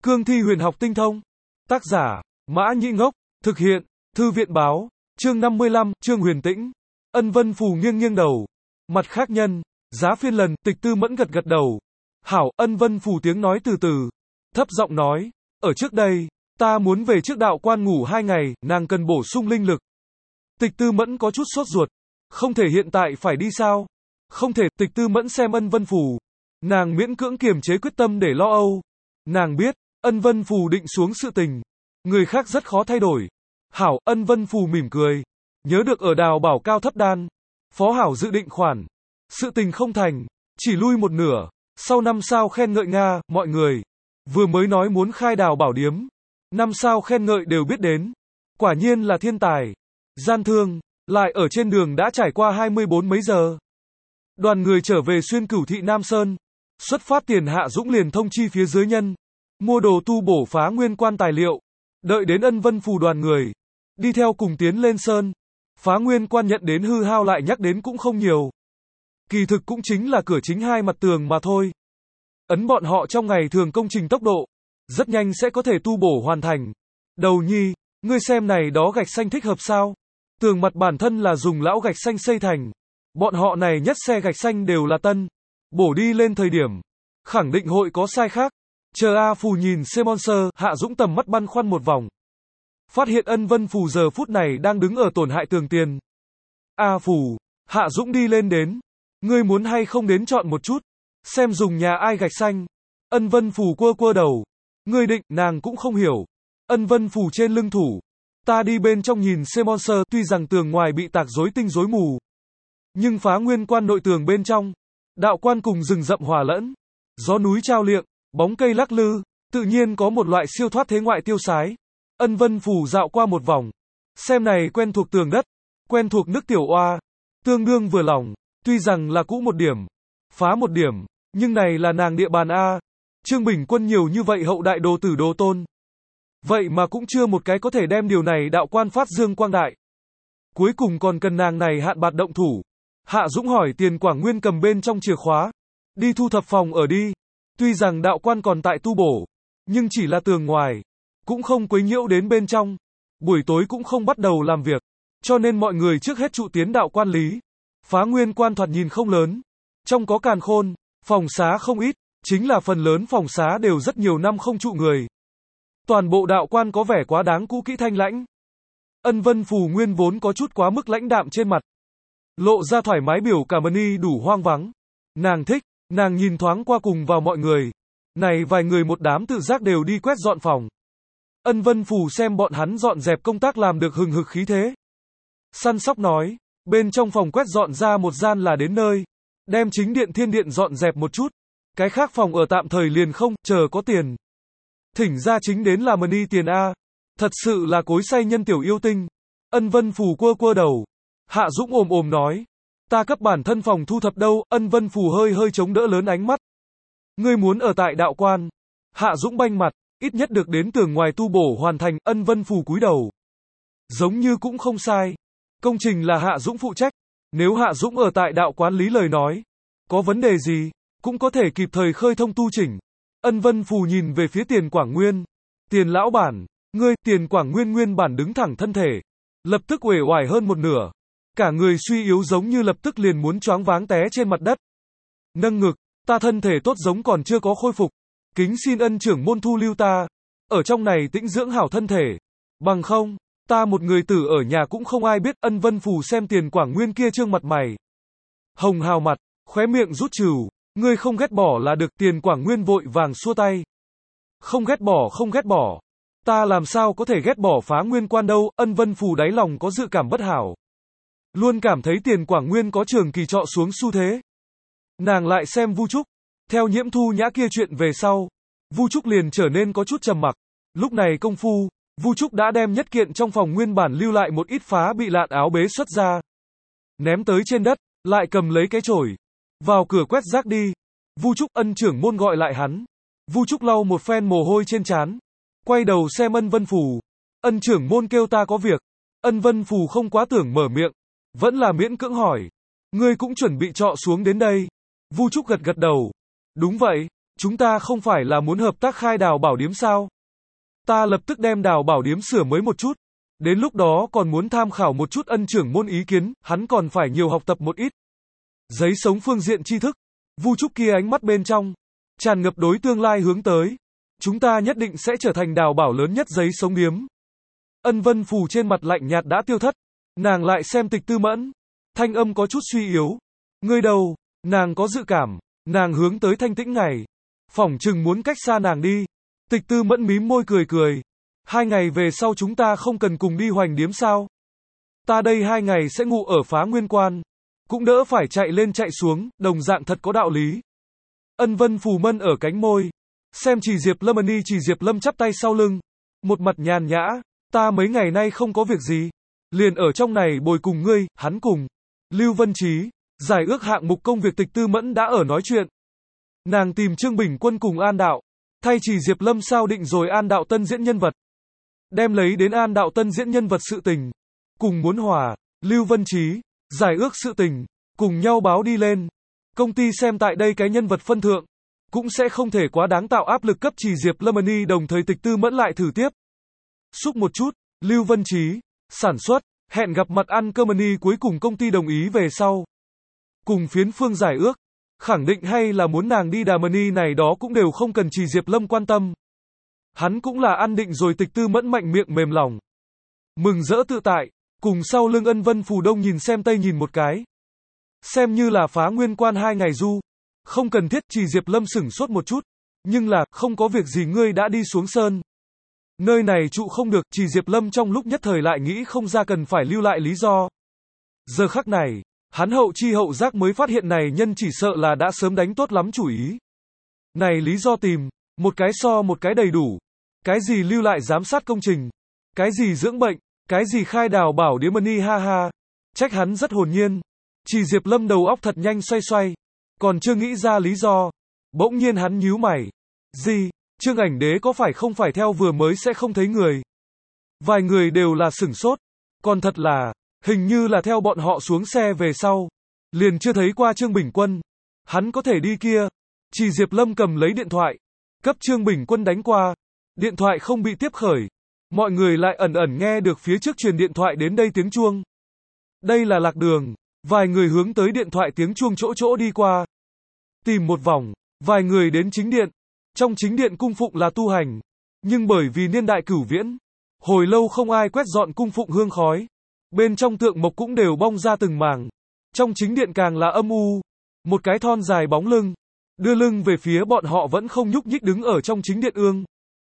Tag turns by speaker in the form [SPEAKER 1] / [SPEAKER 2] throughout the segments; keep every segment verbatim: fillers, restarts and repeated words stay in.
[SPEAKER 1] Cương thi huyền học tinh thông. Tác giả, Mã Nhĩ Ngốc. Thực hiện, Thư viện báo. Chương năm mươi lăm, Trương Huyền Tĩnh. Ân Vân Phù nghiêng nghiêng đầu. Mặt khác nhân, giá phiên lần, Tịch Tư Mẫn gật gật đầu. Hảo, Ân Vân Phù tiếng nói từ từ. Thấp giọng nói, ở trước đây, ta muốn về trước đạo quan ngủ hai ngày, nàng cần bổ sung linh lực. Tịch Tư Mẫn có chút sốt ruột. Không thể hiện tại phải đi sao? Không thể, Tịch Tư Mẫn xem Ân Vân Phù. Nàng miễn cưỡng kiềm chế quyết tâm để lo âu. Nàng biết, Ân Vân Phù định xuống sự tình. Người khác rất khó thay đổi. Hảo, Ân Vân Phù mỉm cười. Nhớ được ở đào bảo cao thấp đan. Phó Hảo dự định khoản. Sự tình không thành. Chỉ lui một nửa. Sau năm sao khen ngợi Nga, mọi người. Vừa mới nói muốn khai đào bảo điếm. Năm sao khen ngợi đều biết đến. Quả nhiên là thiên tài. Gian thương, lại ở trên đường đã trải qua hai mươi bốn mấy giờ. Đoàn người trở về xuyên Cửu thị Nam Sơn. Xuất phát tiền Hạ Dũng liền thông chi phía dưới nhân. Mua đồ tu bổ phá nguyên quan tài liệu. Đợi đến Ân Vân Phù đoàn người. Đi theo cùng tiến lên Sơn. Phá nguyên quan nhận đến hư hao lại nhắc đến cũng không nhiều. Kỳ thực cũng chính là cửa chính hai mặt tường mà thôi. Ấn bọn họ trong ngày thường công trình tốc độ. Rất nhanh sẽ có thể tu bổ hoàn thành. Đầu nhi, ngươi xem này đó gạch xanh thích hợp sao? Tường mặt bản thân là dùng lão gạch xanh xây thành. Bọn họ này nhất xe gạch xanh đều là tân. Bổ đi lên thời điểm. Khẳng định hội có sai khác. Chờ A Phù nhìn Semonser, Hạ Dũng tầm mắt băn khoăn một vòng. Phát hiện Ân Vân Phù giờ phút này đang đứng ở tổn hại tường tiền. A Phù, Hạ Dũng đi lên đến. Ngươi muốn hay không đến chọn một chút. Xem dùng nhà ai gạch xanh. Ân Vân Phù quơ quơ đầu. Ngươi định, nàng cũng không hiểu. Ân Vân Phù trên lưng thủ. Ta đi bên trong nhìn Semonser, tuy rằng tường ngoài bị tạc rối tinh rối mù. Nhưng phá nguyên quan nội tường bên trong. Đạo quan cùng rừng rậm hòa lẫn. Gió núi trao liệng, bóng cây lắc lư. Tự nhiên có một loại siêu thoát thế ngoại tiêu sái. Ân Vân Phù dạo qua một vòng. Xem này quen thuộc tường đất. Quen thuộc nước tiểu oa. Tương đương vừa lòng. Tuy rằng là cũ một điểm. Phá một điểm. Nhưng này là nàng địa bàn A. Trương Bình Quân nhiều như vậy hậu đại đồ tử đồ tôn. Vậy mà cũng chưa một cái có thể đem điều này đạo quan phát dương quang đại. Cuối cùng còn cần nàng này hạn bạt động thủ. Hạ Dũng hỏi Tiền Quảng Nguyên cầm bên trong chìa khóa. Đi thu thập phòng ở đi. Tuy rằng đạo quan còn tại tu bổ. Nhưng chỉ là tường ngoài. Cũng không quấy nhiễu đến bên trong. Buổi tối cũng không bắt đầu làm việc. Cho nên mọi người trước hết trụ tiến đạo quan lý. Phá nguyên quan thoạt nhìn không lớn. Trong có càn khôn. Phòng xá không ít. Chính là phần lớn phòng xá đều rất nhiều năm không trụ người. Toàn bộ đạo quan có vẻ quá đáng cũ kỹ thanh lãnh. Ân Vân Phù nguyên vốn có chút quá mức lãnh đạm trên mặt. Lộ ra thoải mái biểu cảm y đủ hoang vắng. Nàng thích, nàng nhìn thoáng qua cùng vào mọi người. Này vài người một đám tự giác đều đi quét dọn phòng. Ân Vân Phù xem bọn hắn dọn dẹp công tác làm được hừng hực khí thế. Săn sóc nói, bên trong phòng quét dọn ra một gian là đến nơi. Đem chính điện thiên điện dọn dẹp một chút. Cái khác phòng ở tạm thời liền không, chờ có tiền. Thỉnh ra chính đến là money tiền A. Thật sự là cối say nhân tiểu yêu tinh. Ân Vân Phù quơ quơ đầu. Hạ Dũng ồm ồm nói. Ta cấp bản thân phòng thu thập đâu, Ân Vân Phù hơi hơi chống đỡ lớn ánh mắt. Ngươi muốn ở tại đạo quan. Hạ Dũng banh mặt, ít nhất được đến tường ngoài tu bổ hoàn thành, Ân Vân Phù cúi đầu. Giống như cũng không sai. Công trình là Hạ Dũng phụ trách. Nếu Hạ Dũng ở tại đạo quán lý lời nói. Có vấn đề gì, cũng có thể kịp thời khơi thông tu chỉnh. Ân Vân Phù nhìn về phía Tiền Quảng Nguyên. Tiền lão bản, ngươi, Tiền Quảng Nguyên nguyên bản đứng thẳng thân thể. Lập tức uể oải hơn một nửa. Cả người suy yếu giống như lập tức liền muốn choáng váng té trên mặt đất. Nâng ngực, ta thân thể tốt giống còn chưa có khôi phục. Kính xin ân trưởng môn thu lưu ta. Ở trong này tĩnh dưỡng hảo thân thể. Bằng không, ta một người tử ở nhà cũng không ai biết. Ân Vân Phù xem Tiền Quảng Nguyên kia trương mặt mày. Hồng hào mặt, khóe miệng rút trừu. Ngươi không ghét bỏ là được. Tiền Quảng Nguyên vội vàng xua tay. Không ghét bỏ không ghét bỏ. Ta làm sao có thể ghét bỏ phá nguyên quan đâu. Ân Vân Phù đáy lòng có dự cảm bất hảo. Luôn cảm thấy Tiền Quảng Nguyên có trường kỳ trọ xuống xu thế. Nàng lại xem Vu Trúc. Theo Nhiễm Thu Nhã kia chuyện về sau. Vu Trúc liền trở nên có chút trầm mặc. Lúc này công phu, Vu Trúc đã đem nhất kiện trong phòng nguyên bản lưu lại một ít phá bị lạn áo bế xuất ra. Ném tới trên đất, lại cầm lấy cái chổi. Vào cửa quét rác đi. Vu Trúc ân trưởng môn gọi lại hắn. Vu Trúc lau một phen mồ hôi trên trán. Quay đầu xem Ân Vân Phù. Ân trưởng môn kêu ta có việc. Ân Vân Phù không quá tưởng mở miệng. Vẫn là miễn cưỡng hỏi. Ngươi cũng chuẩn bị trọ xuống đến đây. Vu Trúc gật gật đầu. Đúng vậy. chúng ta không phải là muốn hợp tác khai đào bảo điếm sao? Ta lập tức đem đào bảo điếm sửa mới một chút. Đến lúc đó còn muốn tham khảo một chút ân trưởng môn ý kiến, hắn còn phải nhiều học tập một ít. Giấy sống phương diện tri thức. Vu Trúc kia ánh mắt bên trong, tràn ngập đối tương lai hướng tới. Chúng ta nhất định sẽ trở thành đào bảo lớn nhất giấy sống điếm. Ân Vân Phù trên mặt lạnh nhạt đã tiêu thất. Nàng lại xem Tịch Tư Mẫn. Thanh âm có chút suy yếu. Ngươi đâu? Nàng có dự cảm. Nàng hướng tới Thanh Tĩnh ngày. Phỏng chừng muốn cách xa nàng đi. Tịch Tư Mẫn mím môi cười cười. Hai ngày về sau chúng ta không cần cùng đi hoành điếm sao? Ta đây hai ngày sẽ ngủ ở Phá Nguyên Quan. Cũng đỡ phải chạy lên chạy xuống, đồng dạng thật có đạo lý. Ân Vân Phù mân ở cánh môi. Xem Trì Diệp Lâm Ân y Trì Diệp Lâm chắp tay sau lưng. Một mặt nhàn nhã. Ta mấy ngày nay không có việc gì. Liền ở trong này bồi cùng ngươi, hắn cùng. Lưu Vân Trí, giải ước hạng mục công việc Tịch Tư Mẫn đã ở nói chuyện. Nàng tìm Trương Bình Quân cùng An Đạo. Thay Trì Diệp Lâm sao định rồi An Đạo Tân diễn nhân vật. Đem lấy đến An Đạo Tân diễn nhân vật sự tình. Cùng muốn hòa, Lưu Vân Trí, giải ước sự tình. Cùng nhau báo đi lên. Công ty xem tại đây cái nhân vật phân thượng. Cũng sẽ không thể quá đáng tạo áp lực cấp Trì Diệp Lâm Ân y đồng thời Tịch Tư Mẫn lại thử tiếp. Xúc một chút, Lưu Vân Trí, sản xuất, hẹn gặp mặt ăn cơm Ân y cuối cùng công ty đồng ý về sau. Cùng phiến phương giải ước. Khẳng định hay là muốn nàng đi đàm Ân y này đó cũng đều không cần Trì Diệp Lâm quan tâm. Hắn cũng là ăn định rồi Tịch Tư Mẫn mạnh miệng mềm lòng. Mừng rỡ tự tại, cùng sau lưng Ân Vân Phù đông nhìn xem tây nhìn một cái. Xem như là Phá Nguyên Quan hai ngày du. Không cần thiết. Trì Diệp Lâm sửng sốt một chút. Nhưng là, không có việc gì ngươi đã đi xuống sơn. Nơi này trụ không được. Trì Diệp Lâm trong lúc nhất thời lại nghĩ không ra cần phải lưu lại lý do. Giờ khắc này, hắn hậu chi hậu giác mới phát hiện này nhân chỉ sợ là đã sớm đánh tốt lắm chủ ý. Này lý do tìm, một cái so một cái đầy đủ. Cái gì lưu lại giám sát công trình, cái gì dưỡng bệnh, cái gì khai đào bảo điếm Ân y ha ha. Trách hắn rất hồn nhiên. Trì Diệp Lâm đầu óc thật nhanh xoay xoay. Còn chưa nghĩ ra lý do. Bỗng nhiên hắn nhíu mày. Gì, Trương Ảnh Đế có phải không phải theo vừa mới sẽ không thấy người? Vài người đều là sửng sốt. Còn thật là, hình như là theo bọn họ xuống xe về sau. Liền chưa thấy qua Trương Bình Quân. Hắn có thể đi kia. Trì Diệp Lâm cầm lấy điện thoại. Cấp Trương Bình Quân đánh qua. Điện thoại không bị tiếp khởi. Mọi người lại ẩn ẩn nghe được phía trước truyền điện thoại đến đây tiếng chuông. Đây là lạc đường. Vài người hướng tới điện thoại tiếng chuông chỗ chỗ đi qua. Tìm một vòng, vài người đến chính điện. Trong chính điện cung phụng là tu hành. Nhưng bởi vì niên đại cửu viễn, hồi lâu không ai quét dọn cung phụng hương khói. Bên trong tượng mộc cũng đều bong ra từng mảng. Trong chính điện càng là âm u. Một cái thon dài bóng lưng. Đưa lưng về phía bọn họ vẫn không nhúc nhích đứng ở trong chính điện ương.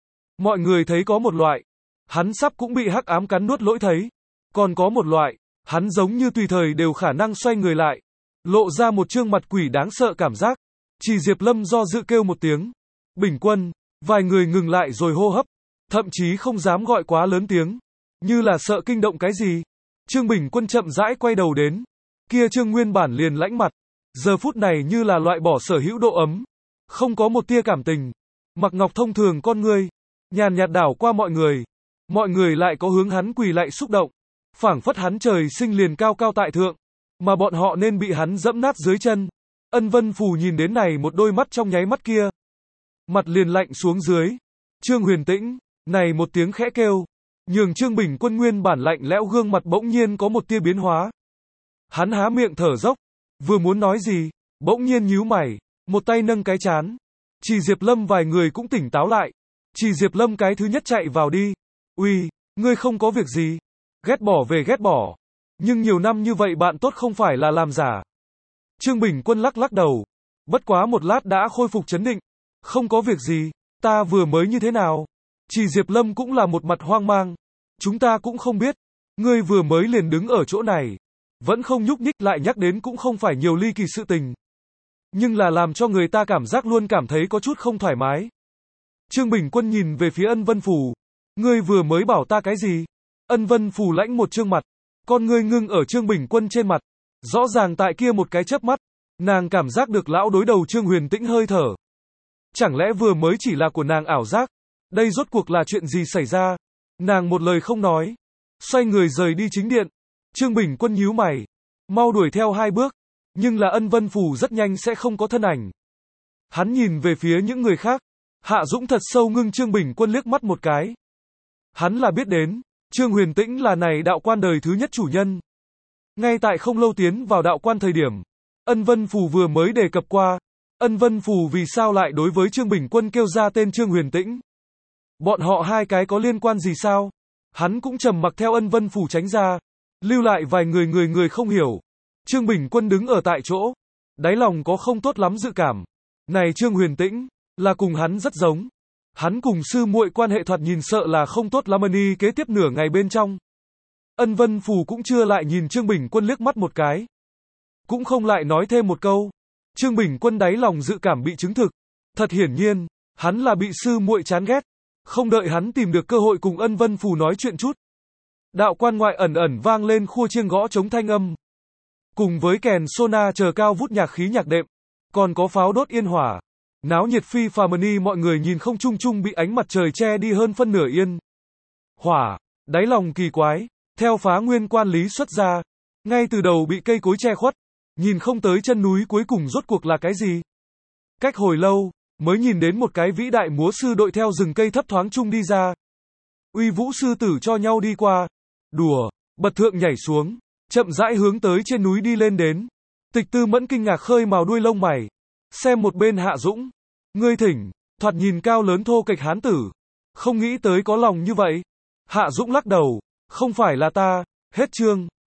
[SPEAKER 1] Mọi người thấy có một loại. Hắn sắp cũng bị hắc ám cắn nuốt lỗi thấy. Còn có một loại. Hắn giống như tùy thời đều khả năng xoay người lại. Lộ ra một trương mặt quỷ đáng sợ cảm giác. Trì Diệp Lâm do dự kêu một tiếng. Bình Quân. Vài người ngừng lại rồi hô hấp. Thậm chí không dám gọi quá lớn tiếng. Như là sợ kinh động cái gì. Trương Bình Quân chậm rãi quay đầu đến. Kia Trương nguyên bản liền lãnh mặt. Giờ phút này như là loại bỏ sở hữu độ ấm. Không có một tia cảm tình. Mặc ngọc thông thường con ngươi. Nhàn nhạt đảo qua mọi người. Mọi người lại có hướng hắn quỳ lại xúc động. Phảng phất hắn trời sinh liền cao cao tại thượng. Mà bọn họ nên bị hắn dẫm nát dưới chân. Ân Vân Phù nhìn đến này một đôi mắt trong nháy mắt kia. Mặt liền lạnh xuống dưới. Trương Huyền Tĩnh. Này một tiếng khẽ kêu. Nhường Trương Bình Quân nguyên bản lạnh lẽo gương mặt bỗng nhiên có một tia biến hóa. Hắn há miệng thở dốc. Vừa muốn nói gì. Bỗng nhiên nhíu mày. Một tay nâng cái chán. Trì Diệp Lâm vài người cũng tỉnh táo lại. Trì Diệp Lâm cái thứ nhất chạy vào đi. Uy, ngươi không có việc gì. Ghét bỏ về ghét bỏ. Nhưng nhiều năm như vậy bạn tốt không phải là làm giả. Trương Bình Quân lắc lắc đầu. Bất quá một lát đã khôi phục chấn định. Không có việc gì. Ta vừa mới như thế nào? Trì Diệp Lâm cũng là một mặt hoang mang. Chúng ta cũng không biết. Ngươi vừa mới liền đứng ở chỗ này. Vẫn không nhúc nhích lại nhắc đến cũng không phải nhiều ly kỳ sự tình. Nhưng là làm cho người ta cảm giác luôn cảm thấy có chút không thoải mái. Trương Bình Quân nhìn về phía Ân Vân Phù. Ngươi vừa mới bảo ta cái gì? Ân Vân Phù lãnh một trương mặt. Con ngươi ngưng ở Trương Bình Quân trên mặt. Rõ ràng tại kia một cái chớp mắt. Nàng cảm giác được lão đối đầu Trương Huyền Tĩnh hơi thở. Chẳng lẽ vừa mới chỉ là của nàng ảo giác? Đây rốt cuộc là chuyện gì xảy ra? Nàng một lời không nói. Xoay người rời đi chính điện. Trương Bình Quân nhíu mày. Mau đuổi theo hai bước. Nhưng là Ân Vân Phù rất nhanh sẽ không có thân ảnh. Hắn nhìn về phía những người khác. Hạ Dũng thật sâu ngưng Trương Bình Quân liếc mắt một cái. Hắn là biết đến, Trương Huyền Tĩnh là này đạo quan đời thứ nhất chủ nhân. Ngay tại không lâu tiến vào đạo quan thời điểm, Ân Vân Phù vừa mới đề cập qua, Ân Vân Phù vì sao lại đối với Trương Bình Quân kêu ra tên Trương Huyền Tĩnh? Bọn họ hai cái có liên quan gì sao? Hắn cũng trầm mặc theo Ân Vân Phù tránh ra, lưu lại vài người người người không hiểu. Trương Bình Quân đứng ở tại chỗ, đáy lòng có không tốt lắm dự cảm. Này Trương Huyền Tĩnh, là cùng hắn rất giống. Hắn cùng sư muội quan hệ thoạt nhìn sợ là không tốt lắm. Ân kế tiếp nửa ngày bên trong. Ân Vân Phù cũng chưa lại nhìn Trương Bình Quân liếc mắt một cái. Cũng không lại nói thêm một câu. Trương Bình Quân đáy lòng dự cảm bị chứng thực. Thật hiển nhiên, hắn là bị sư muội chán ghét. Không đợi hắn tìm được cơ hội cùng Ân Vân Phù nói chuyện chút. Đạo quan ngoại ẩn ẩn vang lên khua chiêng gõ trống thanh âm. Cùng với kèn sona chờ cao vút nhạc khí nhạc đệm. Còn có pháo đốt yên hỏa. Náo nhiệt phi phàm. Mọi người nhìn không chung chung bị ánh mặt trời che đi hơn phân nửa yên. Hỏa, đáy lòng kỳ quái, theo phá nguyên quan lý xuất ra. Ngay từ đầu bị cây cối che khuất. Nhìn không tới chân núi cuối cùng rốt cuộc là cái gì. Cách hồi lâu, mới nhìn đến một cái vĩ đại múa sư đội theo rừng cây thấp thoáng chung đi ra. Uy vũ sư tử cho nhau đi qua. Đùa, bật thượng nhảy xuống. Chậm rãi hướng tới trên núi đi lên đến. Tịch Tư Mẫn kinh ngạc khơi màu đuôi lông mày. Xem một bên Hạ Dũng. Ngươi thỉnh, thoạt nhìn cao lớn thô kệch hán tử. Không nghĩ tới có lòng như vậy. Hạ Dũng lắc đầu. Không phải là ta, hết chương.